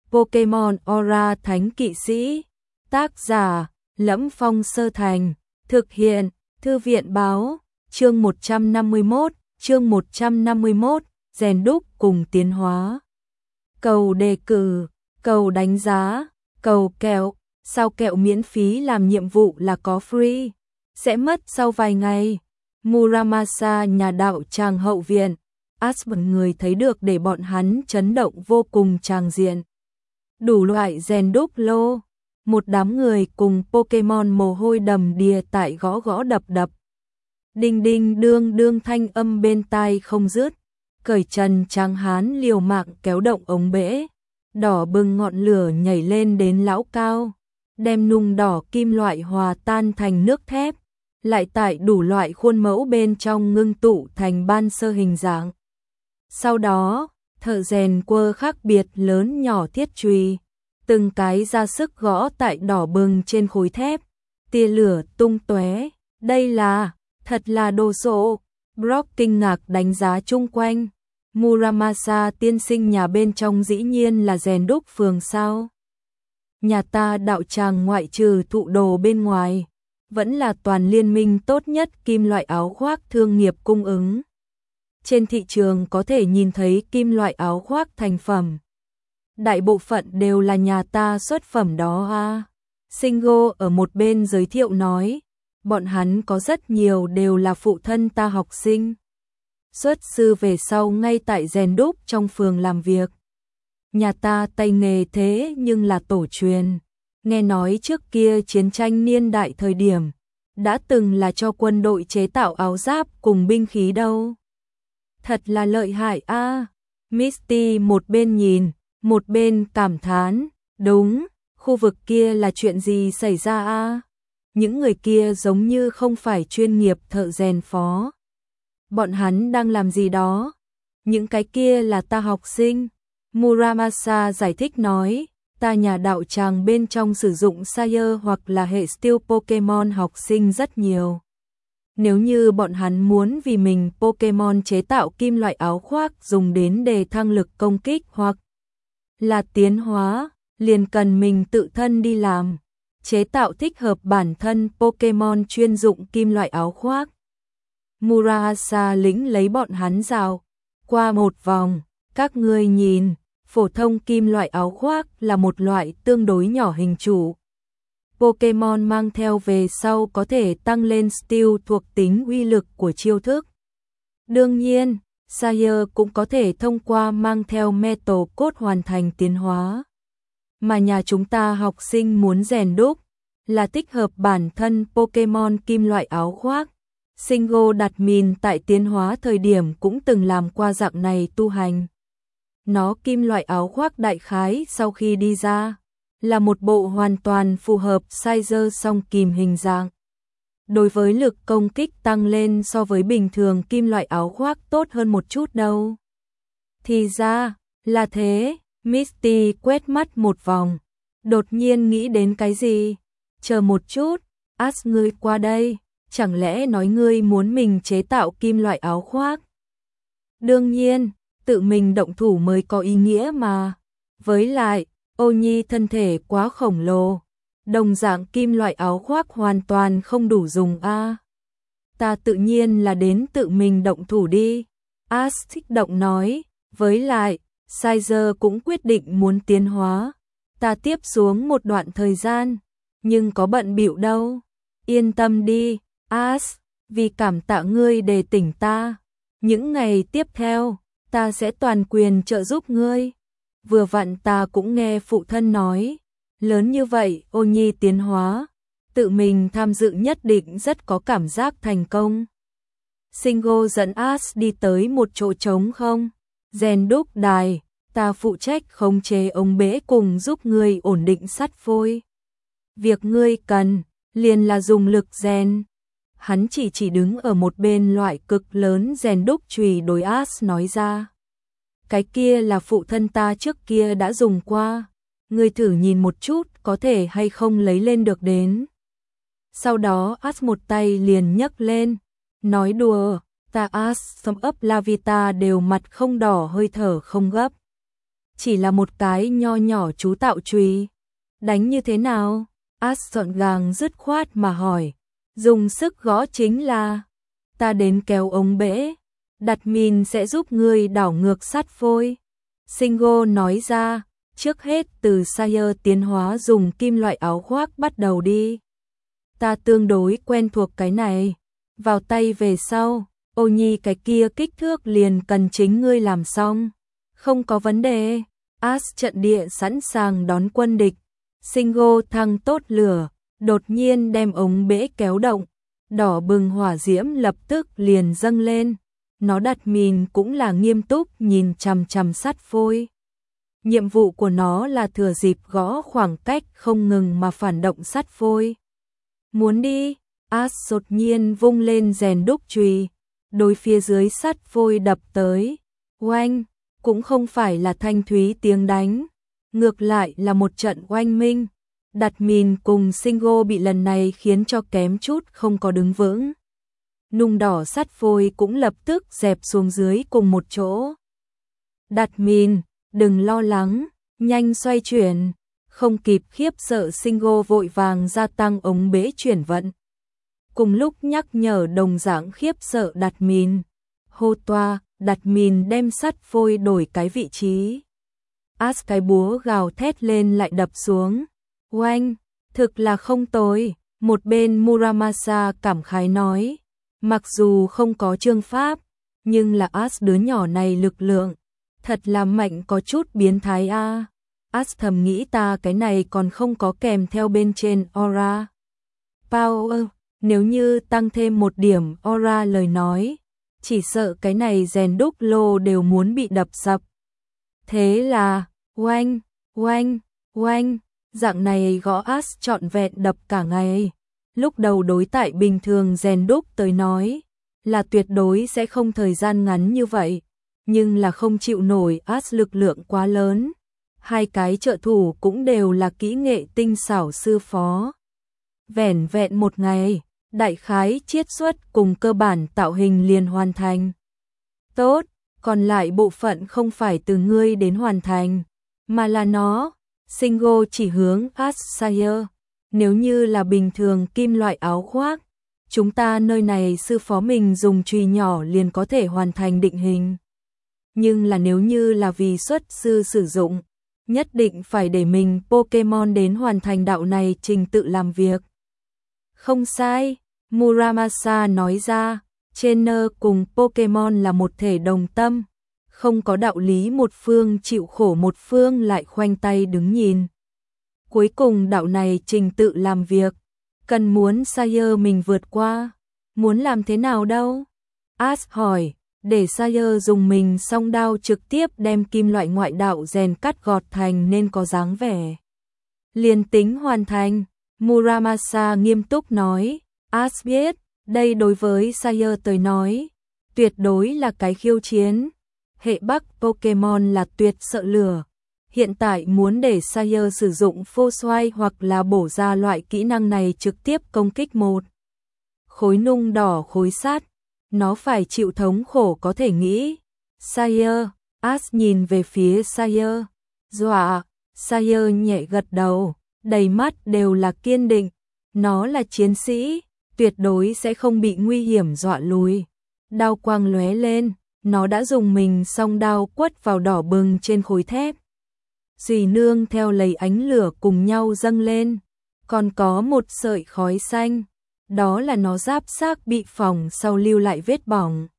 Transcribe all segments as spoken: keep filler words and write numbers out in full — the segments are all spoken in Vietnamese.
Pokemon Aura Thánh Kỵ Sĩ. Tác giả: Lẫm Phong Sơ Thành. Thực hiện: Thư viện báo. Chương một trăm năm mươi mốt, chương một trăm năm mươi mốt, rèn đúc cùng tiến hóa. Cầu đề cử, cầu đánh giá, cầu kẹo, sao kẹo miễn phí làm nhiệm vụ là có free, sẽ mất sau vài ngày. Muramasa nhà đạo tràng hậu viện, Aspen người thấy được để bọn hắn chấn động vô cùng tràng diện. Đủ loại rèn đúc lô, một đám người cùng Pokemon mồ hôi đầm đìa tại gõ gõ đập đập. Đinh đinh đương đương thanh âm bên tai không dứt, cởi trần tráng hán liều mạng kéo động ống bể, đỏ bừng ngọn lửa nhảy lên đến lão cao, đem nung đỏ kim loại hòa tan thành nước thép, lại tại đủ loại khuôn mẫu bên trong ngưng tụ thành ban sơ hình dạng. Sau đó, thợ rèn quơ khác biệt lớn nhỏ thiết chùy, từng cái ra sức gõ tại đỏ bừng trên khối thép, tia lửa tung tóe. Đây là, thật là đồ sộ. Brock kinh ngạc đánh giá chung quanh. Muramasa tiên sinh nhà bên trong dĩ nhiên là rèn đúc phường sao? Nhà ta đạo tràng ngoại trừ thụ đồ bên ngoài, vẫn là toàn liên minh tốt nhất kim loại áo khoác thương nghiệp cung ứng. Trên thị trường có thể nhìn thấy kim loại áo khoác thành phẩm. Đại bộ phận đều là nhà ta xuất phẩm đó à. Shingo ở một bên giới thiệu nói, bọn hắn có rất nhiều đều là phụ thân ta học sinh. Xuất sư về sau ngay tại rèn đúc trong phường làm việc. Nhà ta tay nghề thế nhưng là tổ truyền. Nghe nói trước kia chiến tranh niên đại thời điểm, đã từng là cho quân đội chế tạo áo giáp cùng binh khí đâu. Thật là lợi hại a. À. Misty một bên nhìn, một bên cảm thán, đúng, khu vực kia là chuyện gì xảy ra a? À? Những người kia giống như không phải chuyên nghiệp thợ rèn phó. Bọn hắn đang làm gì đó? Những cái kia là ta học sinh. Muramasa giải thích nói, ta nhà đạo tràng bên trong sử dụng Sire hoặc là hệ Steel Pokemon học sinh rất nhiều. Nếu như bọn hắn muốn vì mình Pokemon chế tạo kim loại áo khoác dùng đến đề thăng lực công kích hoặc là tiến hóa, liền cần mình tự thân đi làm, chế tạo thích hợp bản thân Pokemon chuyên dụng kim loại áo khoác. Muramasa lĩnh lấy bọn hắn rào qua một vòng, các ngươi nhìn, phổ thông kim loại áo khoác là một loại tương đối nhỏ hình trụ. Pokemon mang theo về sau có thể tăng lên Steel thuộc tính uy lực của chiêu thức. Đương nhiên, Sire cũng có thể thông qua mang theo Metal cốt hoàn thành tiến hóa. Mà nhà chúng ta học sinh muốn rèn đúc là tích hợp bản thân Pokemon kim loại áo khoác. Shingo đặt min tại tiến hóa thời điểm cũng từng làm qua dạng này tu hành. Nó kim loại áo khoác đại khái sau khi đi ra là một bộ hoàn toàn phù hợp size song kìm hình dạng. Đối với lực công kích tăng lên so với bình thường kim loại áo khoác tốt hơn một chút đâu. Thì ra, là thế. Misty quét mắt một vòng, đột nhiên nghĩ đến cái gì. Chờ một chút, Ash ngươi qua đây, chẳng lẽ nói ngươi muốn mình chế tạo kim loại áo khoác? Đương nhiên, tự mình động thủ mới có ý nghĩa mà. Với lại, Ô Nhi thân thể quá khổng lồ, đồng dạng kim loại áo khoác hoàn toàn không đủ dùng a. À. Ta tự nhiên là đến tự mình động thủ đi. Ash thích động nói, với lại, Sizer cũng quyết định muốn tiến hóa. Ta tiếp xuống một đoạn thời gian, nhưng có bận bịu đâu. Yên tâm đi, Ash, vì cảm tạ ngươi đề tỉnh ta. Những ngày tiếp theo, ta sẽ toàn quyền trợ giúp ngươi. Vừa vặn ta cũng nghe phụ thân nói, lớn như vậy Ô Nhi tiến hóa, tự mình tham dự nhất định rất có cảm giác thành công. Shingo dẫn Ash đi tới một chỗ trống không, rèn đúc đài, ta phụ trách khống chế ống bể cùng giúp ngươi ổn định sắt phôi. Việc ngươi cần, liền là dùng lực rèn. Hắn chỉ chỉ đứng ở một bên loại cực lớn rèn đúc chùy đối Ash nói ra. Cái kia là phụ thân ta trước kia đã dùng qua, ngươi thử nhìn một chút có thể hay không lấy lên được đến. Sau đó Ash một tay liền nhấc lên, nói đùa, ta Ash xâm ấp Lavita đều mặt không đỏ hơi thở không gấp. chỉ là một cái nho nhỏ chú tạo chùy. Đánh như thế nào? As gọn gàng dứt khoát mà hỏi. Dùng sức gõ chính là. Ta đến kéo ống bể. Đặt mìn sẽ giúp ngươi đảo ngược sắt phôi. Shingo nói ra, trước hết từ Sire tiến hóa dùng kim loại áo khoác bắt đầu đi. Ta tương đối quen thuộc cái này. Vào tay về sau, ô nhi cái kia kích thước liền cần chính ngươi làm xong. Không có vấn đề. As trận địa sẵn sàng đón quân địch. Shingo thăng tốt lửa, đột nhiên đem ống bể kéo động. Đỏ bừng hỏa diễm lập tức liền dâng lên. Nó đặt mìn cũng là nghiêm túc nhìn chằm chằm sắt phôi. Nhiệm vụ của nó là thừa dịp gõ khoảng cách không ngừng mà phản động sắt phôi. Muốn đi, As đột nhiên vung lên rèn đúc chùy, đối phía dưới sắt phôi đập tới. Oanh, cũng không phải là thanh thúy tiếng đánh, ngược lại là một trận oanh minh. Đặt mìn cùng Shingo bị lần này khiến cho kém chút không có đứng vững. Nung đỏ sắt phôi cũng lập tức dẹp xuống dưới cùng một chỗ. Đặt mìn, đừng lo lắng, nhanh xoay chuyển. Không kịp khiếp sợ, Shingo vội vàng gia tăng ống bể chuyển vận. Cùng lúc nhắc nhở đồng dạng khiếp sợ đặt mìn. Hô toa, đặt mìn đem sắt phôi đổi cái vị trí. As cái búa gào thét lên lại đập xuống. Oanh, thực là không tồi. Một bên Muramasa cảm khái nói. Mặc dù không có chương pháp, nhưng là As đứa nhỏ này lực lượng. Thật là mạnh có chút biến thái a. À. As thầm nghĩ ta cái này còn không có kèm theo bên trên aura. Power, nếu như tăng thêm một điểm aura lời nói, chỉ sợ cái này rèn đúc lô đều muốn bị đập sập. Thế là, oanh, oanh, oanh, dạng này gõ As trọn vẹn đập cả ngày. Lúc đầu đối tại bình thường rèn đúc tới nói, là tuyệt đối sẽ không thời gian ngắn như vậy, nhưng là không chịu nổi As lực lượng quá lớn. Hai cái trợ thủ cũng đều là kỹ nghệ tinh xảo sư phó. Vẻn vẹn một ngày, đại khái chiết xuất cùng cơ bản tạo hình liền hoàn thành. Tốt, còn lại bộ phận không phải từ ngươi đến hoàn thành, mà là nó. Shingo chỉ hướng As-Sire. Nếu như là bình thường kim loại áo khoác, chúng ta nơi này sư phó mình dùng chùy nhỏ liền có thể hoàn thành định hình. Nhưng là nếu như là vì xuất sư sử dụng, nhất định phải để mình Pokemon đến hoàn thành đạo này trình tự làm việc. Không sai, Muramasa nói ra, trainer cùng Pokemon là một thể đồng tâm, không có đạo lý một phương chịu khổ một phương lại khoanh tay đứng nhìn. Cuối cùng đạo này trình tự làm việc, cần muốn Sire mình vượt qua, muốn làm thế nào đâu? As hỏi, để Sire dùng mình song đao trực tiếp đem kim loại ngoại đạo rèn cắt gọt thành nên có dáng vẻ. Liền tính hoàn thành, Muramasa nghiêm túc nói, As biết, đây đối với Sire tới nói, tuyệt đối là cái khiêu chiến. Hệ Bắc Pokemon là tuyệt sợ lửa. Hiện tại muốn để Sire sử dụng phô xoay hoặc là bổ ra loại kỹ năng này trực tiếp công kích một khối nung đỏ khối sắt, nó phải chịu thống khổ có thể nghĩ. Sire, As nhìn về phía Sire, dọa, Sire nhẹ gật đầu, đầy mắt đều là kiên định, nó là chiến sĩ, tuyệt đối sẽ không bị nguy hiểm dọa lùi. Đao quang lóe lên, nó đã dùng mình song đao quất vào đỏ bừng trên khối thép. Dì nương theo lấy ánh lửa cùng nhau dâng lên, còn có một sợi khói xanh, đó là nó giáp xác bị phỏng sau lưu lại vết bỏng.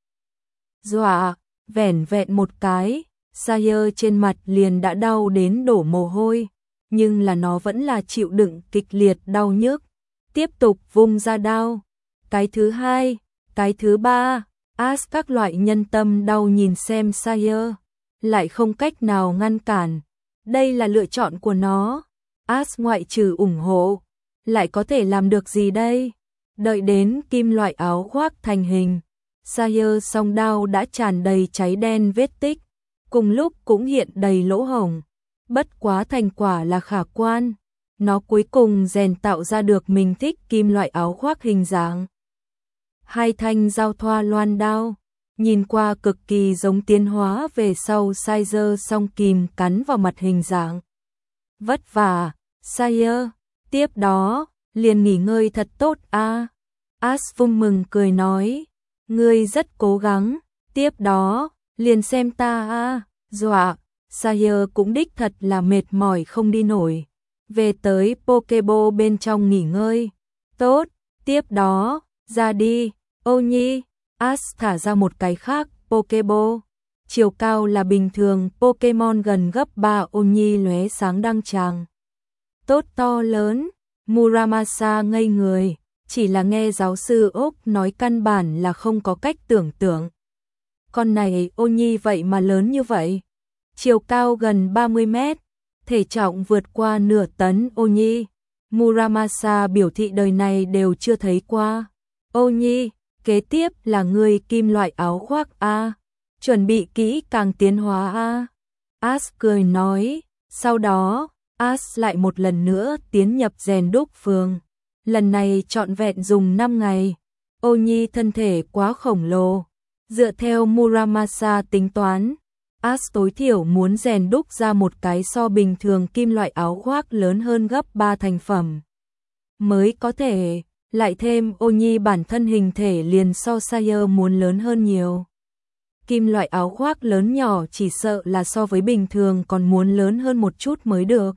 Dọa, vẻn vẹn một cái, Sire trên mặt liền đã đau đến đổ mồ hôi, nhưng là nó vẫn là chịu đựng kịch liệt đau nhức, tiếp tục vung ra đao. Cái thứ hai, cái thứ ba, As các loại nhân tâm đau nhìn xem Sire, lại không cách nào ngăn cản. Đây là lựa chọn của nó. As ngoại trừ ủng hộ, lại có thể làm được gì đây? Đợi đến kim loại áo khoác thành hình, Sire song đao đã tràn đầy cháy đen vết tích, cùng lúc cũng hiện đầy lỗ hổng. Bất quá thành quả là khả quan, nó cuối cùng rèn tạo ra được mình thích kim loại áo khoác hình dáng. Hai thanh giao thoa loan đao, nhìn qua cực kỳ giống tiến hóa về sau Sire song kìm cắn vào mặt hình dạng. Vất vả, Sire, tiếp đó, liền nghỉ ngơi thật tốt a. As vung mừng cười nói, ngươi rất cố gắng, tiếp đó, liền xem ta a. Dọa, Sire cũng đích thật là mệt mỏi không đi nổi. Về tới Pokéball bên trong nghỉ ngơi. Tốt, tiếp đó, ra đi, ô nhi. As thả ra một cái khác, Pokéball. Chiều cao là bình thường, Pokémon gần gấp ba ô nhi lóe sáng đăng tràng. Tốt to lớn, Muramasa ngây người, chỉ là nghe giáo sư Úc nói căn bản là không có cách tưởng tượng. Con này ô nhi vậy mà lớn như vậy. Chiều cao gần ba mươi mét, thể trọng vượt qua nửa tấn ô nhi. Muramasa biểu thị đời này đều chưa thấy qua. Ô nhi, kế tiếp là người kim loại áo khoác A. Chuẩn bị kỹ càng tiến hóa A. As cười nói, sau đó, As lại một lần nữa tiến nhập rèn đúc phường. Lần này trọn vẹn dùng năm ngày. Ô nhi thân thể quá khổng lồ. Dựa theo Muramasa tính toán, As tối thiểu muốn rèn đúc ra một cái so bình thường kim loại áo khoác lớn hơn gấp ba thành phẩm. Mới có thể, lại thêm ô nhi bản thân hình thể liền so Sire muốn lớn hơn nhiều. Kim loại áo khoác lớn nhỏ chỉ sợ là so với bình thường còn muốn lớn hơn một chút mới được.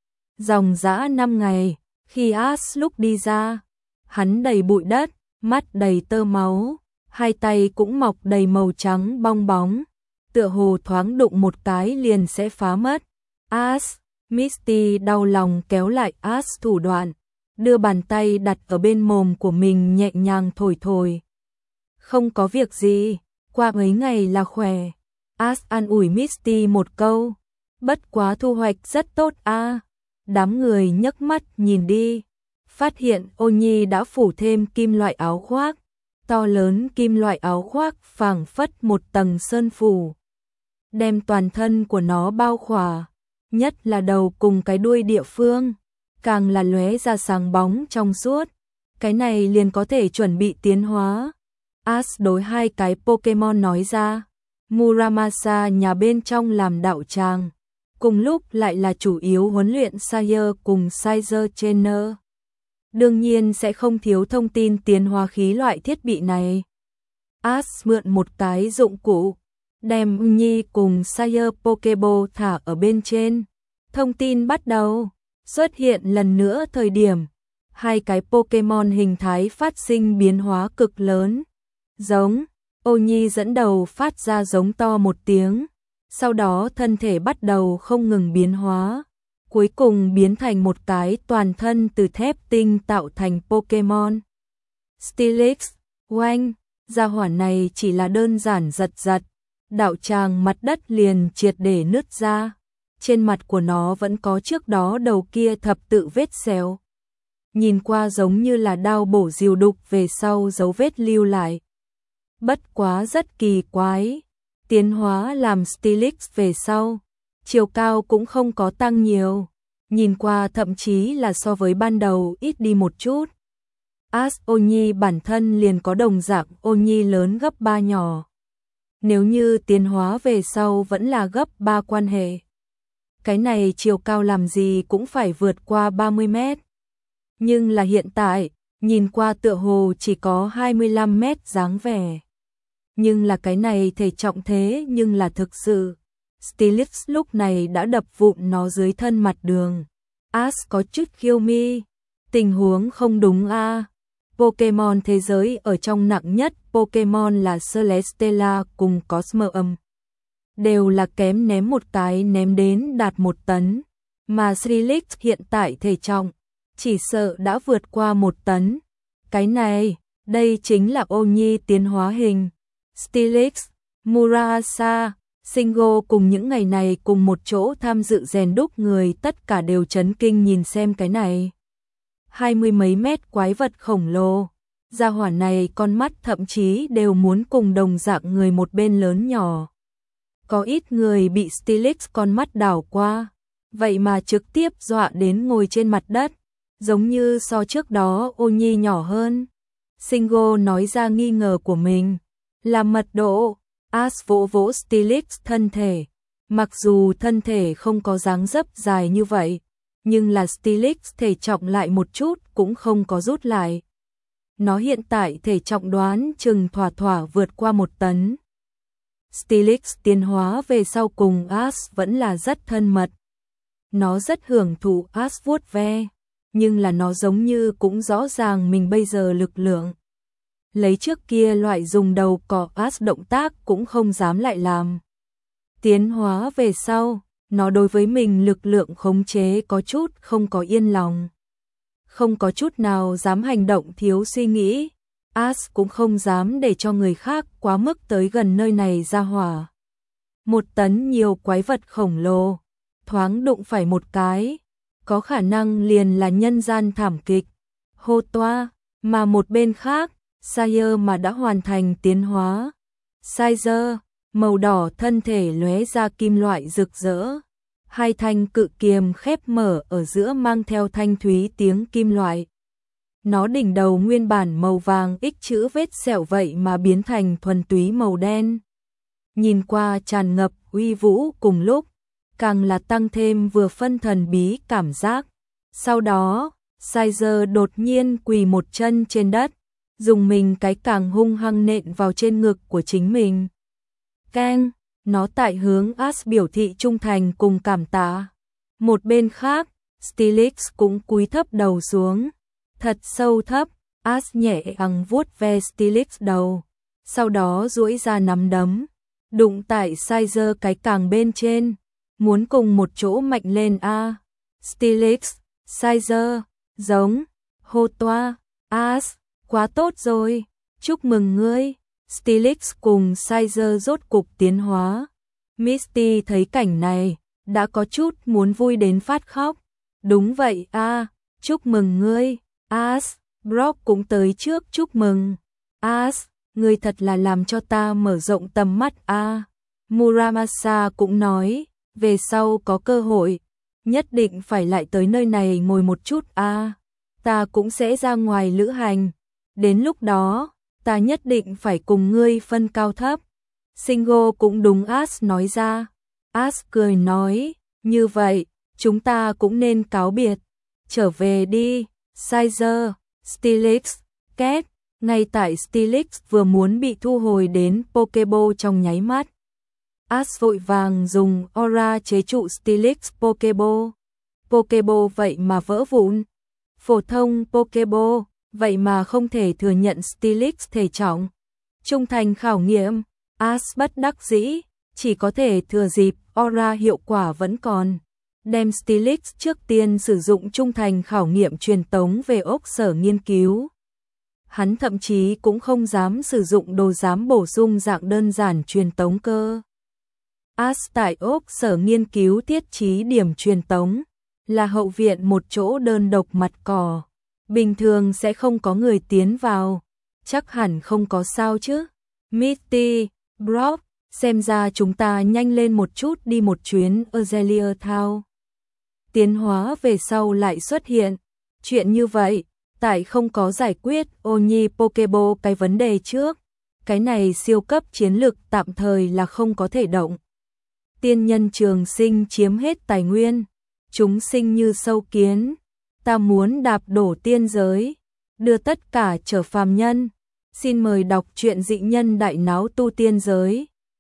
Dòng dã năm ngày, khi As lúc đi ra, hắn đầy bụi đất, mắt đầy tơ máu, hai tay cũng mọc đầy màu trắng bong bóng, tựa hồ thoáng đụng một cái liền sẽ phá mất. As, Misty đau lòng kéo lại As thủ đoạn, đưa bàn tay đặt ở bên mồm của mình nhẹ nhàng thổi thổi. Không có việc gì, qua mấy ngày là khỏe. As an ủi Misty một câu, bất quá thu hoạch rất tốt a. Đám người nhấc mắt nhìn đi, phát hiện ô nhi đã phủ thêm kim loại áo khoác. To lớn kim loại áo khoác phảng phất một tầng sơn phủ, đem toàn thân của nó bao khỏa, nhất là đầu cùng cái đuôi địa phương, càng là lóe ra sáng bóng trong suốt. Cái này liền có thể chuẩn bị tiến hóa. As đối hai cái Pokemon nói ra. Muramasa nhà bên trong làm đạo tràng, cùng lúc lại là chủ yếu huấn luyện Sire cùng Sire Trainer. Đương nhiên sẽ không thiếu thông tin tiến hóa khí loại thiết bị này. As mượn một cái dụng cụ, đem Nhi cùng Sire Pokéball thả ở bên trên. Thông tin bắt đầu xuất hiện lần nữa thời điểm hai cái Pokemon hình thái phát sinh biến hóa cực lớn. Giống, ô nhi dẫn đầu phát ra giống to một tiếng, sau đó thân thể bắt đầu không ngừng biến hóa, cuối cùng biến thành một cái toàn thân từ thép tinh tạo thành Pokemon. Steelix, oanh, gia hỏa này chỉ là đơn giản giật giật, đạo tràng mặt đất liền triệt để nứt ra, trên mặt của nó vẫn có trước đó đầu kia thập tự vết sẹo. Nhìn qua giống như là đao bổ rìu đục về sau dấu vết lưu lại. Bất quá rất kỳ quái, tiến hóa làm Steelix về sau, chiều cao cũng không có tăng nhiều, nhìn qua thậm chí là so với ban đầu ít đi một chút. As ô nhi bản thân liền có đồng dạng ô nhi lớn gấp ba nhỏ. Nếu như tiến hóa về sau vẫn là gấp ba quan hệ. Cái này chiều cao làm gì cũng phải vượt qua ba mươi mét. Nhưng là hiện tại, nhìn qua tựa hồ chỉ có hai mươi lăm mét dáng vẻ. Nhưng là cái này thể trọng thế nhưng là thực sự. Steelix lúc này đã đập vụn nó dưới thân mặt đường. As có chút khiêu mi. Tình huống không đúng a. À. Pokemon thế giới ở trong nặng nhất Pokemon là Celesteela cùng Cosmoem. Đều là kém ném một cái ném đến đạt một tấn. Mà Steelix hiện tại thể trọng chỉ sợ đã vượt qua một tấn. Cái này, đây chính là ô nhi tiến hóa hình. Steelix, Murasa, Singo cùng những ngày này cùng một chỗ tham dự rèn đúc người tất cả đều chấn kinh nhìn xem cái này. Hai mươi mấy mét quái vật khổng lồ, gia hỏa này con mắt thậm chí đều muốn cùng đồng dạng người một bên lớn nhỏ. Có ít người bị Steelix con mắt đảo qua, vậy mà trực tiếp dọa đến ngồi trên mặt đất, giống như so trước đó ô nhi nhỏ hơn. Singo nói ra nghi ngờ của mình. là mật độ. Ash vỗ vỗ Steelix thân thể. Mặc dù thân thể không có dáng dấp dài như vậy, nhưng là Steelix thể trọng lại một chút cũng không có rút lại. Nó hiện tại thể trọng đoán chừng thỏa thỏa vượt qua một tấn. Steelix tiến hóa về sau cùng Ash vẫn là rất thân mật. Nó rất hưởng thụ Ash vuốt ve, nhưng là nó giống như cũng rõ ràng mình bây giờ lực lượng. Lấy trước kia loại dùng đầu cọ Ash động tác cũng không dám lại làm. Tiến hóa về sau, nó đối với mình lực lượng khống chế có chút không có yên lòng. Không có chút nào dám hành động thiếu suy nghĩ. Ash cũng không dám để cho người khác quá mức tới gần nơi này ra hỏa. Một tấn nhiều quái vật khổng lồ, thoáng đụng phải một cái, có khả năng liền là nhân gian thảm kịch. Hô toa, mà một bên khác, Sire mà đã hoàn thành tiến hóa. Sire, màu đỏ thân thể lóe ra kim loại rực rỡ. Hai thanh cự kiềm khép mở ở giữa mang theo thanh thúy tiếng kim loại. Nó đỉnh đầu nguyên bản màu vàng x chữ vết sẹo vậy mà biến thành thuần túy màu đen. Nhìn qua tràn ngập uy vũ cùng lúc, càng là tăng thêm vừa phân thần bí cảm giác. Sau đó, Sire đột nhiên quỳ một chân trên đất, dùng mình cái càng hung hăng nện vào trên ngực của chính mình. Keng, nó tại hướng Ash biểu thị trung thành cùng cảm tạ. Một bên khác, Steelix cũng cúi thấp đầu xuống. Thật sâu thấp, Ash nhẹ ằng vuốt ve Steelix đầu. Sau đó duỗi ra nắm đấm, đụng tại Sire cái càng bên trên. Muốn cùng một chỗ mạnh lên a à. Steelix, Sire, giống, hô toa, Ash, quá tốt rồi, chúc mừng ngươi. Steelix cùng Sire rốt cục tiến hóa. Misty thấy cảnh này, đã có chút muốn vui đến phát khóc. Đúng vậy a à, chúc mừng ngươi. Ash, Brock cũng tới trước chúc mừng. Ash, ngươi thật là làm cho ta mở rộng tầm mắt a à. Muramasa cũng nói, về sau có cơ hội, nhất định phải lại tới nơi này ngồi một chút a à. Ta cũng sẽ ra ngoài lữ hành. Đến lúc đó, ta nhất định phải cùng ngươi phân cao thấp. Shingo cũng đúng Ash nói ra. Ash cười nói, như vậy, chúng ta cũng nên cáo biệt. Trở về đi, Sire, Steelix, két. Ngay tại Steelix vừa muốn bị thu hồi đến Pokeball trong nháy mắt, Ash vội vàng dùng aura chế trụ Steelix Pokeball. Pokeball vậy mà vỡ vụn. Phổ thông Pokeball, vậy mà không thể thừa nhận Steelix thể trọng. Trung thành khảo nghiệm, Ash bất đắc dĩ, chỉ có thể thừa dịp aura hiệu quả vẫn còn. Đem Steelix trước tiên sử dụng trung thành khảo nghiệm truyền tống về ốc sở nghiên cứu. Hắn thậm chí cũng không dám sử dụng đồ giám bổ sung dạng đơn giản truyền tống cơ. Ash tại ốc sở nghiên cứu thiết trí điểm truyền tống, là hậu viện một chỗ đơn độc mặt cỏ. Bình thường sẽ không có người tiến vào, chắc hẳn không có sao chứ. Misty, Brock, xem ra chúng ta nhanh lên một chút đi một chuyến Azalea Town. Tiến hóa về sau lại xuất hiện. Chuyện như vậy, tại không có giải quyết Oni Pokeball cái vấn đề trước, cái này siêu cấp chiến lược tạm thời là không có thể động. Tiên nhân trường sinh chiếm hết tài nguyên, chúng sinh như sâu kiến. Ta muốn đạp đổ tiên giới, đưa tất cả trở phàm nhân. Xin mời đọc truyện dị nhân đại náo tu tiên giới.